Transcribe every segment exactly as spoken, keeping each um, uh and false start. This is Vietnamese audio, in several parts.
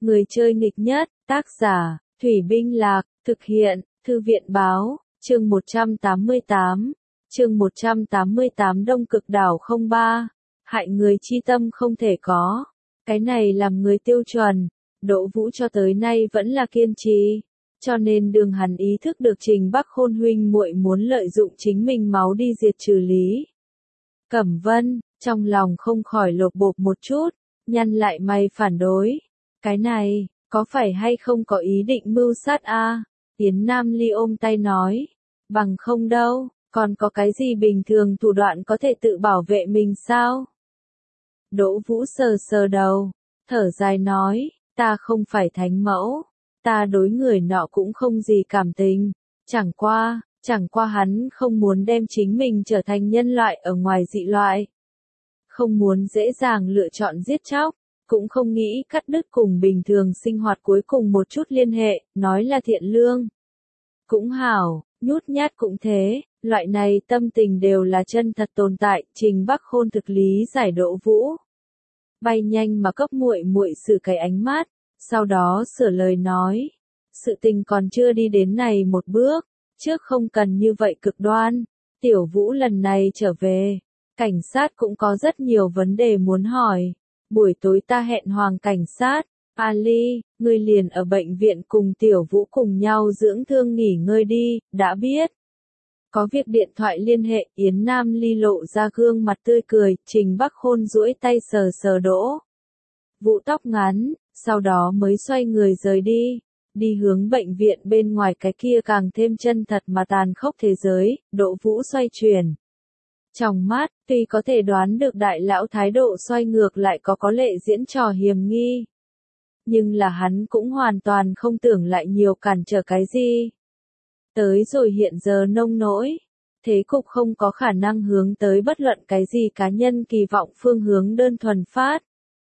Người chơi nghịch nhất, tác giả, Thủy Binh Lạc, thực hiện, Thư viện Báo, chương một trăm tám mươi tám, chương một trăm tám mươi tám Đông Cực Đảo không ba, hại người chi tâm không thể có. Cái này làm người tiêu chuẩn, Đỗ Vũ cho tới nay vẫn là kiên trì, cho nên đường hắn ý thức được Trình Bắc Khôn huynh muội muốn lợi dụng chính mình máu đi diệt trừ Lý Cẩm Vân, trong lòng không khỏi lột bột một chút, nhăn lại mày phản đối. Cái này, có phải hay không có ý định mưu sát a? À? Yến Nam Ly ôm tay nói, bằng không đâu, còn có cái gì bình thường thủ đoạn có thể tự bảo vệ mình sao? Đỗ Vũ sờ sờ đầu, thở dài nói, ta không phải thánh mẫu, ta đối người nọ cũng không gì cảm tình, chẳng qua, chẳng qua hắn không muốn đem chính mình trở thành nhân loại ở ngoài dị loại. Không muốn dễ dàng lựa chọn giết chóc, cũng không nghĩ cắt đứt cùng bình thường sinh hoạt cuối cùng một chút liên hệ, nói là thiện lương. Cũng hảo, nhút nhát cũng thế, loại này tâm tình đều là chân thật tồn tại, Trình Bắc Khôn thực lý giải Đỗ Vũ. Bay nhanh mà cấp muội muội xử cái ánh mắt, sau đó sửa lời nói, sự tình còn chưa đi đến này một bước, trước không cần như vậy cực đoan, Tiểu Vũ lần này trở về, cảnh sát cũng có rất nhiều vấn đề muốn hỏi. Buổi tối ta hẹn Hoàng cảnh sát, Ali, ngươi liền ở bệnh viện cùng Tiểu Vũ cùng nhau dưỡng thương nghỉ ngơi đi, đã biết. Có việc điện thoại liên hệ, Yến Nam Ly lộ ra gương mặt tươi cười, Trình Bắc Khôn duỗi tay sờ sờ Đỗ Vũ tóc ngắn, sau đó mới xoay người rời đi, đi hướng bệnh viện bên ngoài cái kia càng thêm chân thật mà tàn khốc thế giới, Đỗ Vũ xoay chuyển. Trong mắt, tuy có thể đoán được đại lão thái độ xoay ngược lại có có lệ diễn trò hiềm nghi. Nhưng là hắn cũng hoàn toàn không tưởng lại nhiều cản trở cái gì. Tới rồi hiện giờ nông nỗi, thế cục không có khả năng hướng tới bất luận cái gì cá nhân kỳ vọng phương hướng đơn thuần phát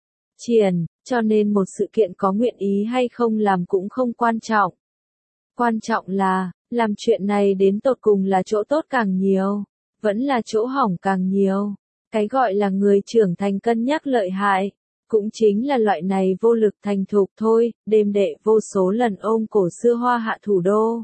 triển, cho nên một sự kiện có nguyện ý hay không làm cũng không quan trọng. Quan trọng là, làm chuyện này đến tột cùng là chỗ tốt càng nhiều, vẫn là chỗ hỏng càng nhiều. Cái gọi là người trưởng thành cân nhắc lợi hại, cũng chính là loại này vô lực thành thục thôi, đêm đệ vô số lần ôm cổ xưa hoa hạ thủ đô.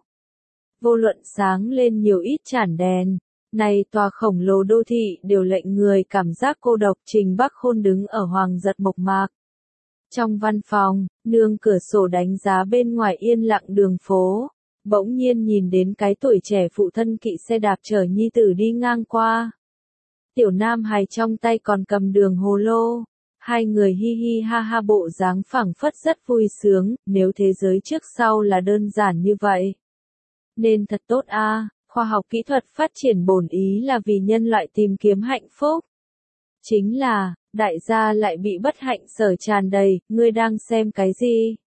Vô luận sáng lên nhiều ít chản đèn, này tòa khổng lồ đô thị đều lệnh người cảm giác cô độc. Trình Bắc Khôn đứng ở Hoàng Giật Mộc Mạc. Trong văn phòng, nương cửa sổ đánh giá bên ngoài yên lặng đường phố, bỗng nhiên nhìn đến cái tuổi trẻ phụ thân kỵ xe đạp chở nhi tử đi ngang qua. Tiểu Nam Hài trong tay còn cầm đường hồ lô, hai người hi hi ha ha bộ dáng phảng phất rất vui sướng, nếu thế giới trước sau là đơn giản như vậy. Nên thật tốt a, à, khoa học kỹ thuật phát triển bổn ý là vì nhân loại tìm kiếm hạnh phúc. Chính là, đại gia lại bị bất hạnh sở tràn đầy, ngươi đang xem cái gì?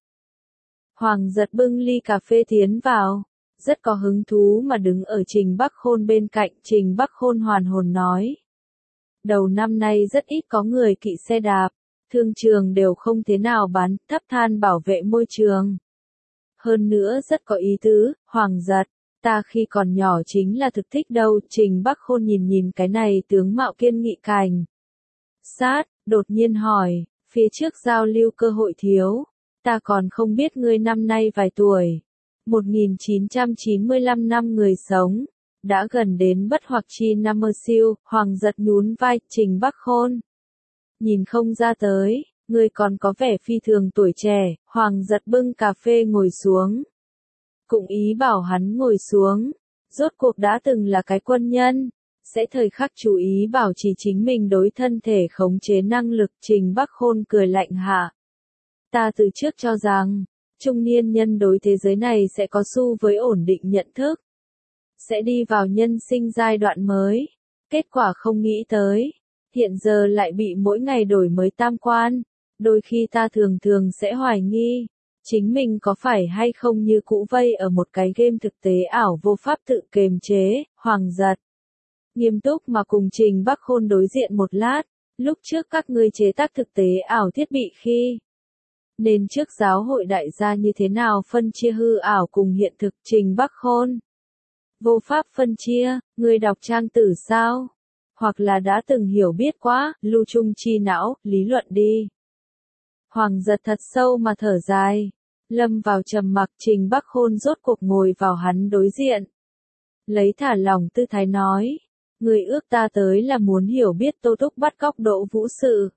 Hoàng Giật bưng ly cà phê tiến vào, rất có hứng thú mà đứng ở Trình Bắc Khôn bên cạnh. Trình Bắc Khôn hoàn hồn nói. Đầu năm nay rất ít có người kỵ xe đạp, thương trường đều không thế nào bán, thấp than bảo vệ môi trường. Hơn nữa rất có ý tứ, Hoàng Giật, ta khi còn nhỏ chính là thực thích đâu. Trình Bắc Khôn nhìn nhìn cái này tướng mạo kiên nghị cảnh sát, đột nhiên hỏi, phía trước giao lưu cơ hội thiếu, ta còn không biết ngươi năm nay vài tuổi. một nghìn chín trăm chín mươi lăm năm người sống, đã gần đến bất hoặc chi năm mơ siêu. Hoàng Giật nhún vai. Trình Bắc Khôn, nhìn không ra tới, ngươi còn có vẻ phi thường tuổi trẻ. Hoàng Giật bưng cà phê ngồi xuống, cũng ý bảo hắn ngồi xuống, rốt cuộc đã từng là cái quân nhân, sẽ thời khắc chú ý bảo trì chính mình đối thân thể khống chế năng lực. Trình Bắc Khôn cười lạnh hạ. Ta từ trước cho rằng, trung niên nhân đối thế giới này sẽ có xu với ổn định nhận thức, sẽ đi vào nhân sinh giai đoạn mới. Kết quả không nghĩ tới, hiện giờ lại bị mỗi ngày đổi mới tam quan. Đôi khi ta thường thường sẽ hoài nghi, chính mình có phải hay không như cũ vây ở một cái game thực tế ảo vô pháp tự kiềm chế. Hoàng Giật nghiêm túc mà cùng Trình Bắc Khôn đối diện một lát, lúc trước các ngươi chế tác thực tế ảo thiết bị khi nên trước giáo hội đại gia như thế nào phân chia hư ảo cùng hiện thực. Trình Bắc Khôn vô pháp phân chia, ngươi đọc trang tử sao? Hoặc là đã từng hiểu biết quá, lưu trung chi não, lý luận đi. Hoàng giật thật sâu mà thở dài. Lâm vào trầm mặc, Trình Bắc Khôn rốt cuộc ngồi vào hắn đối diện. Lấy thả lòng tư thái nói. Người ước ta tới là muốn hiểu biết Tô Túc bắt cóc Đỗ Vũ sự.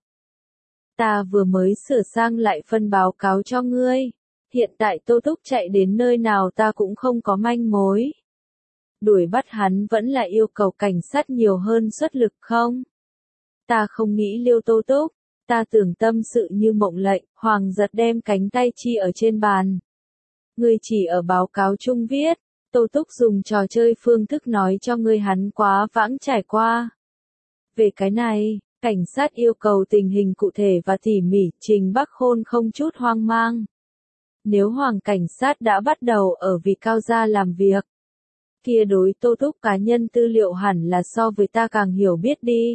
Ta vừa mới sửa sang lại phân báo cáo cho ngươi. Hiện tại Tô Túc chạy đến nơi nào ta cũng không có manh mối. Đuổi bắt hắn vẫn là yêu cầu cảnh sát nhiều hơn xuất lực không? Ta không nghĩ liêu Tô Túc. Ta tưởng tâm sự như mộng lệnh, Hoàng giật đem cánh tay chi ở trên bàn. Ngươi chỉ ở báo cáo chung viết, Tô Túc dùng trò chơi phương thức nói cho ngươi hắn quá vãng trải qua. Về cái này, cảnh sát yêu cầu tình hình cụ thể và tỉ mỉ, Trình Bắc Khôn không chút hoang mang. Nếu Hoàng cảnh sát đã bắt đầu ở vì Cao gia làm việc, kia đối Tô Túc cá nhân tư liệu hẳn là so với ta càng hiểu biết đi.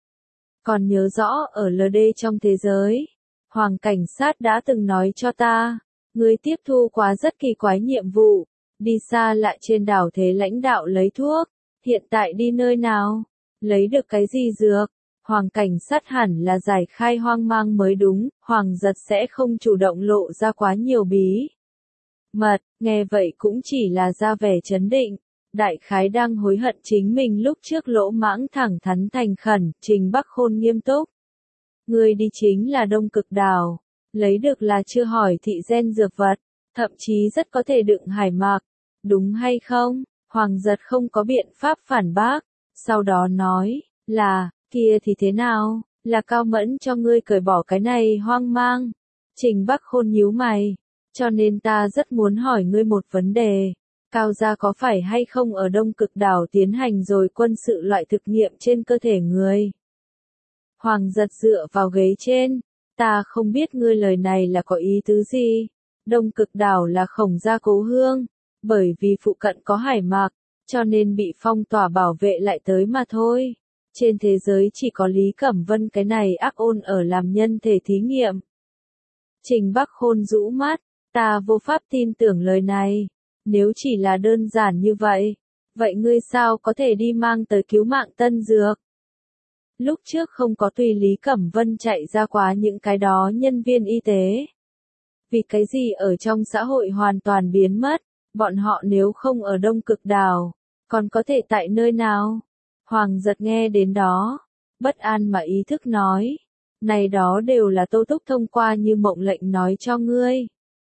Còn nhớ rõ ở lờ đê trong thế giới, Hoàng cảnh sát đã từng nói cho ta, ngươi tiếp thu quá rất kỳ quái nhiệm vụ, đi xa lại trên đảo thế lãnh đạo lấy thuốc, hiện tại đi nơi nào, lấy được cái gì dược, Hoàng cảnh sát hẳn là giải khai hoang mang mới đúng, Hoàng giật sẽ không chủ động lộ ra quá nhiều bí mật, nghe vậy cũng chỉ là ra vẻ chấn định. Đại khái đang hối hận chính mình lúc trước lỗ mãng thẳng thắn thành khẩn, Trình Bắc Khôn nghiêm túc. Người đi chính là Đông Cực Đảo, lấy được là chưa hỏi thị gen dược vật, thậm chí rất có thể đựng hải mạc, đúng hay không? Hoàng giật không có biện pháp phản bác, sau đó nói, là, kia thì thế nào, là Cao Mẫn cho ngươi cởi bỏ cái này hoang mang. Trình Bắc Khôn nhíu mày, cho nên ta rất muốn hỏi ngươi một vấn đề. Cao gia có phải hay không ở Đông Cực Đảo tiến hành rồi quân sự loại thực nghiệm trên cơ thể người? Hoàng giật dựa vào ghế trên. Ta không biết ngươi lời này là có ý tứ gì. Đông Cực Đảo là Khổng gia cố hương. Bởi vì phụ cận có hải mạc, cho nên bị phong tỏa bảo vệ lại tới mà thôi. Trên thế giới chỉ có Lý Cẩm Vân cái này ác ôn ở làm nhân thể thí nghiệm. Trình Bắc Khôn rũ mắt. Ta vô pháp tin tưởng lời này. Nếu chỉ là đơn giản như vậy, vậy ngươi sao có thể đi mang tới cứu mạng tân dược? Lúc trước không có tùy Lý Cẩm Vân chạy ra quá những cái đó nhân viên y tế. Vì cái gì ở trong xã hội hoàn toàn biến mất, bọn họ nếu không ở Đông Cực Đảo, còn có thể tại nơi nào? Hoàng giật nghe đến đó, bất an mà ý thức nói, này đó đều là Tô Túc thông qua như mộng lệnh nói cho ngươi.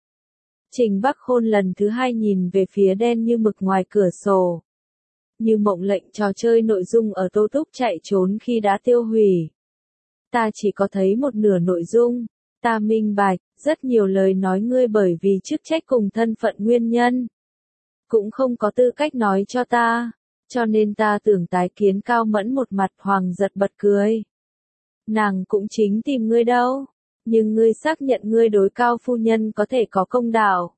Trình Bắc Khôn lần thứ hai nhìn về phía đen như mực ngoài cửa sổ. Như mộng lệnh trò chơi nội dung ở Tô Túc chạy trốn khi đã tiêu hủy. Ta chỉ có thấy một nửa nội dung. Ta minh bạch, rất nhiều lời nói ngươi bởi vì chức trách cùng thân phận nguyên nhân. Cũng không có tư cách nói cho ta. Cho nên ta tưởng tái kiến Cao Mẫn một mặt. Hoàng giật bật cười. Nàng cũng chính tìm ngươi đâu. Nhưng ngươi xác nhận ngươi đối Cao phu nhân có thể có công đạo.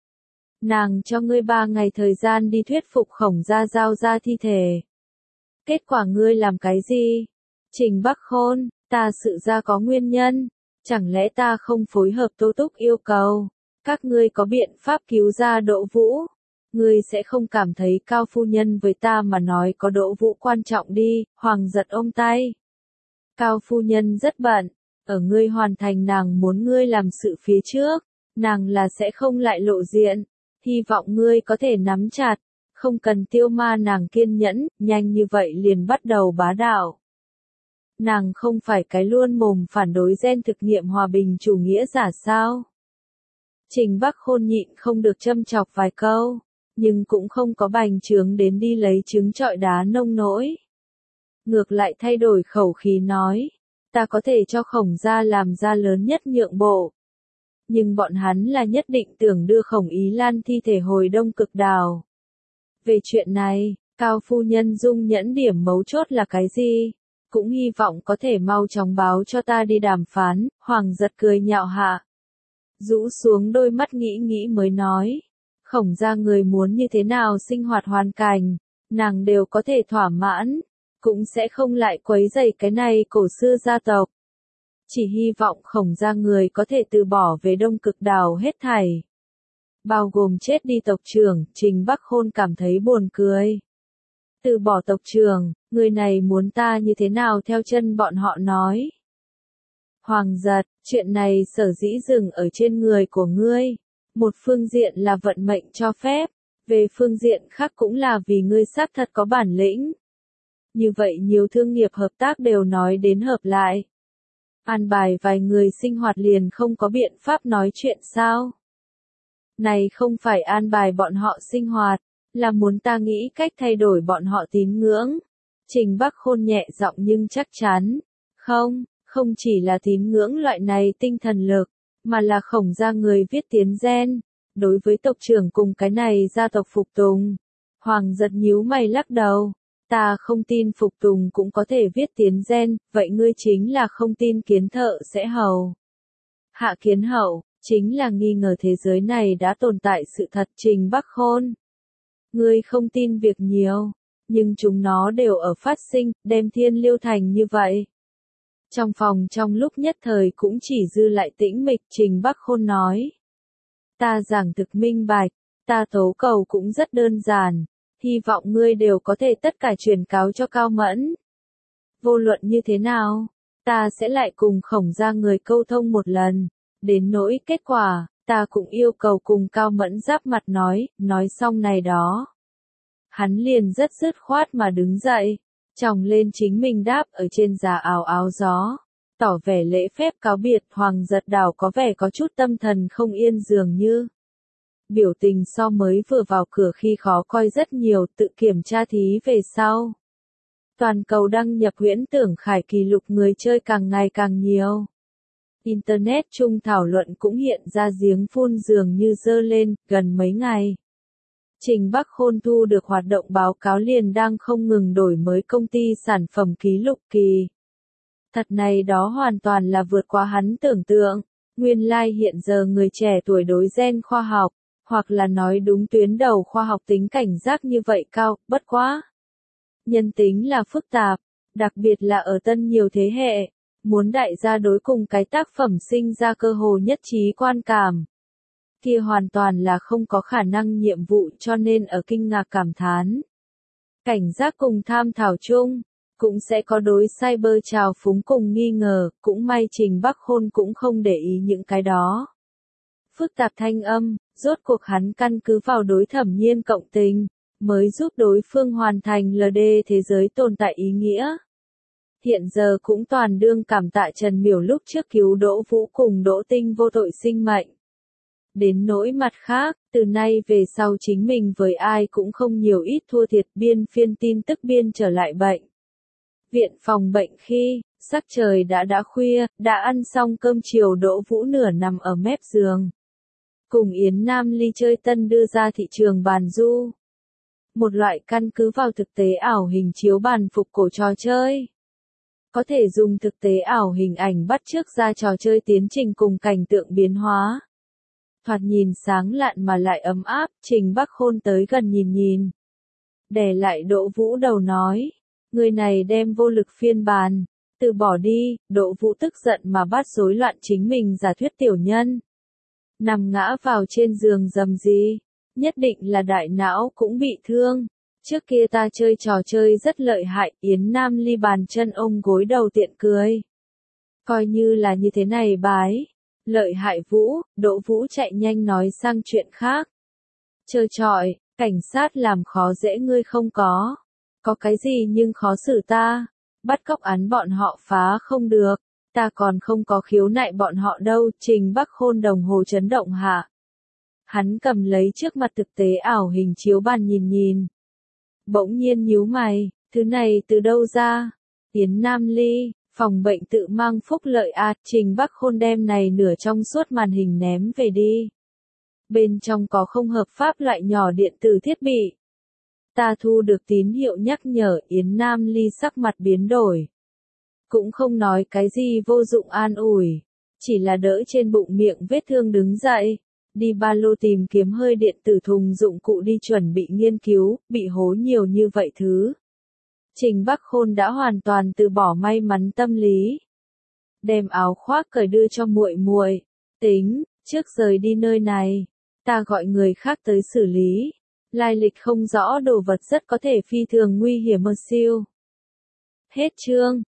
Nàng cho ngươi ba ngày thời gian đi thuyết phục Khổng gia giao ra thi thể. Kết quả ngươi làm cái gì? Trình Bắc Khôn, ta sự ra có nguyên nhân. Chẳng lẽ ta không phối hợp Tô Túc yêu cầu? Các ngươi có biện pháp cứu ra Đỗ Vũ? Ngươi sẽ không cảm thấy Cao phu nhân với ta mà nói có Đỗ Vũ quan trọng đi. Hoàng giật ôm tay. Cao phu nhân rất bận. Ở ngươi hoàn thành nàng muốn ngươi làm sự phía trước, nàng là sẽ không lại lộ diện, hy vọng ngươi có thể nắm chặt, không cần tiêu ma nàng kiên nhẫn, nhanh như vậy liền bắt đầu bá đạo. Nàng không phải cái luôn mồm phản đối gen thực nghiệm hòa bình chủ nghĩa giả sao? Trình Bắc Khôn nhịn không được châm chọc vài câu, nhưng cũng không có bành trướng đến đi lấy trứng trọi đá nông nỗi. Ngược lại thay đổi khẩu khí nói. Ta có thể cho Khổng gia làm ra lớn nhất nhượng bộ. Nhưng bọn hắn là nhất định tưởng đưa Khổng Ý Lan thi thể hồi Đông Cực Đảo. Về chuyện này, Cao phu nhân dung nhẫn điểm mấu chốt là cái gì? Cũng hy vọng có thể mau chóng báo cho ta đi đàm phán. Hoàng giật cười nhạo hạ. Rũ xuống đôi mắt nghĩ nghĩ mới nói. Khổng gia người muốn như thế nào sinh hoạt hoàn cảnh, nàng đều có thể thỏa mãn. Cũng sẽ không lại quấy rầy cái này cổ xưa gia tộc. Chỉ hy vọng Khổng gia người có thể từ bỏ về Đông Cực Đảo hết thảy. Bao gồm chết đi tộc trưởng, Trình Bắc Khôn cảm thấy buồn cười. Từ bỏ tộc trưởng, người này muốn ta như thế nào theo chân bọn họ nói. Hoàng giật, chuyện này sở dĩ dừng ở trên người của ngươi. Một phương diện là vận mệnh cho phép, về phương diện khác cũng là vì ngươi xác thật có bản lĩnh. Như vậy nhiều thương nghiệp hợp tác đều nói đến hợp lại. An bài vài người sinh hoạt liền không có biện pháp nói chuyện sao? Này không phải an bài bọn họ sinh hoạt, là muốn ta nghĩ cách thay đổi bọn họ tín ngưỡng. Trình Bắc Khôn nhẹ giọng nhưng chắc chắn. Không, không chỉ là tín ngưỡng loại này tinh thần lực, mà là khổng gia người viết tiến gen. Đối với tộc trưởng cùng cái này gia tộc phục tùng. Hoàng giật nhíu mày lắc đầu. Ta không tin phục tùng cũng có thể viết tiến gen, vậy ngươi chính là không tin kiến thợ sẽ hầu. Hạ kiến hậu, chính là nghi ngờ thế giới này đã tồn tại sự thật. Trình Bắc Khôn. Ngươi không tin việc nhiều, nhưng chúng nó đều ở phát sinh, đem thiên liêu thành như vậy. Trong phòng trong lúc nhất thời cũng chỉ dư lại tĩnh mịch. Trình Bắc Khôn nói. Ta giảng thực minh bạch, ta tố cầu cũng rất đơn giản, hy vọng ngươi đều có thể tất cả truyền cáo cho Cao Mẫn. Vô luận như thế nào, ta sẽ lại cùng khổng gia người câu thông một lần, đến nỗi kết quả, ta cũng yêu cầu cùng Cao Mẫn giáp mặt nói, nói xong này đó. Hắn liền rất dứt khoát mà đứng dậy, chòng lên chính mình đáp ở trên giá áo áo gió. Tỏ vẻ lễ phép cáo biệt. Hoàng giật đảo có vẻ có chút tâm thần không yên dường như. Biểu tình so mới vừa vào cửa khi khó coi rất nhiều. Tự kiểm tra thí về sau. Toàn cầu đăng nhập huyễn tưởng khải kỷ lục người chơi càng ngày càng nhiều. Internet chung thảo luận cũng hiện ra giếng phun dường như dơ lên. Gần mấy ngày, Trình Bắc Khôn thu được hoạt động báo cáo liền đang không ngừng đổi mới công ty sản phẩm ký lục kỳ. Thật này đó hoàn toàn là vượt qua hắn tưởng tượng. Nguyên lai like hiện giờ người trẻ tuổi đối gen khoa học, hoặc là nói đúng tuyến đầu khoa học tính cảnh giác như vậy cao, bất quá. Nhân tính là phức tạp, đặc biệt là ở tân nhiều thế hệ, muốn đại gia đối cùng cái tác phẩm sinh ra cơ hồ nhất trí quan cảm. Kia hoàn toàn là không có khả năng nhiệm vụ cho nên ở kinh ngạc cảm thán. Cảnh giác cùng tham thảo chung. Cũng sẽ có đối cyber trào phúng cùng nghi ngờ, cũng may Trình Bắc Khôn cũng không để ý những cái đó. Phức tạp thanh âm, rốt cuộc hắn căn cứ vào đối thẩm nhiên cộng tình, mới giúp đối phương hoàn thành lờ đê thế giới tồn tại ý nghĩa. Hiện giờ cũng toàn đương cảm tạ Trần Miểu lúc trước cứu Đỗ Vũ cùng Đỗ Tinh vô tội sinh mệnh. Đến nỗi mặt khác, từ nay về sau chính mình với ai cũng không nhiều ít thua thiệt. Biên phiên tin tức biên trở lại bệnh viện phòng bệnh khi, sắc trời đã đã khuya, đã ăn xong cơm chiều Đỗ Vũ nửa nằm ở mép giường. Cùng Yến Nam Ly chơi tân đưa ra thị trường bàn du. Một loại căn cứ vào thực tế ảo hình chiếu bàn phục cổ trò chơi. Có thể dùng thực tế ảo hình ảnh bắt chước ra trò chơi tiến trình cùng cảnh tượng biến hóa. Thoạt nhìn sáng lạn mà lại ấm áp. Trình Bắc Khôn tới gần nhìn nhìn. Đè lại Đỗ Vũ đầu nói. Người này đem vô lực phiên bản, từ bỏ đi. Đỗ Vũ tức giận mà bắt rối loạn chính mình giả thuyết tiểu nhân. Nằm ngã vào trên giường rầm gì, nhất định là đại não cũng bị thương. Trước kia ta chơi trò chơi rất lợi hại. Yến Nam Ly bàn chân ôm gối đầu tiện cười. Coi như là như thế này bái. Lợi hại Vũ. Đỗ Vũ chạy nhanh nói sang chuyện khác. Chơi trọi, cảnh sát làm khó dễ ngươi không có. Có cái gì nhưng khó xử ta. Bắt cóc án bọn họ phá không được. Ta còn không có khiếu nại bọn họ đâu. Trình Bắc Khôn đồng hồ chấn động hạ. Hắn cầm lấy trước mặt thực tế ảo hình chiếu bàn nhìn nhìn. Bỗng nhiên nhíu mày. Thứ này từ đâu ra? Yến Nam Ly, phòng bệnh tự mang phúc lợi à. Trình Bắc Khôn đem này nửa trong suốt màn hình ném về đi. Bên trong có không hợp pháp loại nhỏ điện tử thiết bị. Ta thu được tín hiệu nhắc nhở. Yến Nam Ly sắc mặt biến đổi. Cũng không nói cái gì vô dụng an ủi. Chỉ là đỡ trên bụng miệng vết thương đứng dậy. Đi ba lô tìm kiếm hơi điện tử thùng dụng cụ đi chuẩn bị nghiên cứu. Bị hố nhiều như vậy thứ. Trình Bắc Khôn đã hoàn toàn từ bỏ may mắn tâm lý. Đem áo khoác cởi đưa cho muội muội. Tính, trước rời đi nơi này. Ta gọi người khác tới xử lý. Lai lịch không rõ đồ vật rất có thể phi thường nguy hiểm mơ siêu. Hết chương.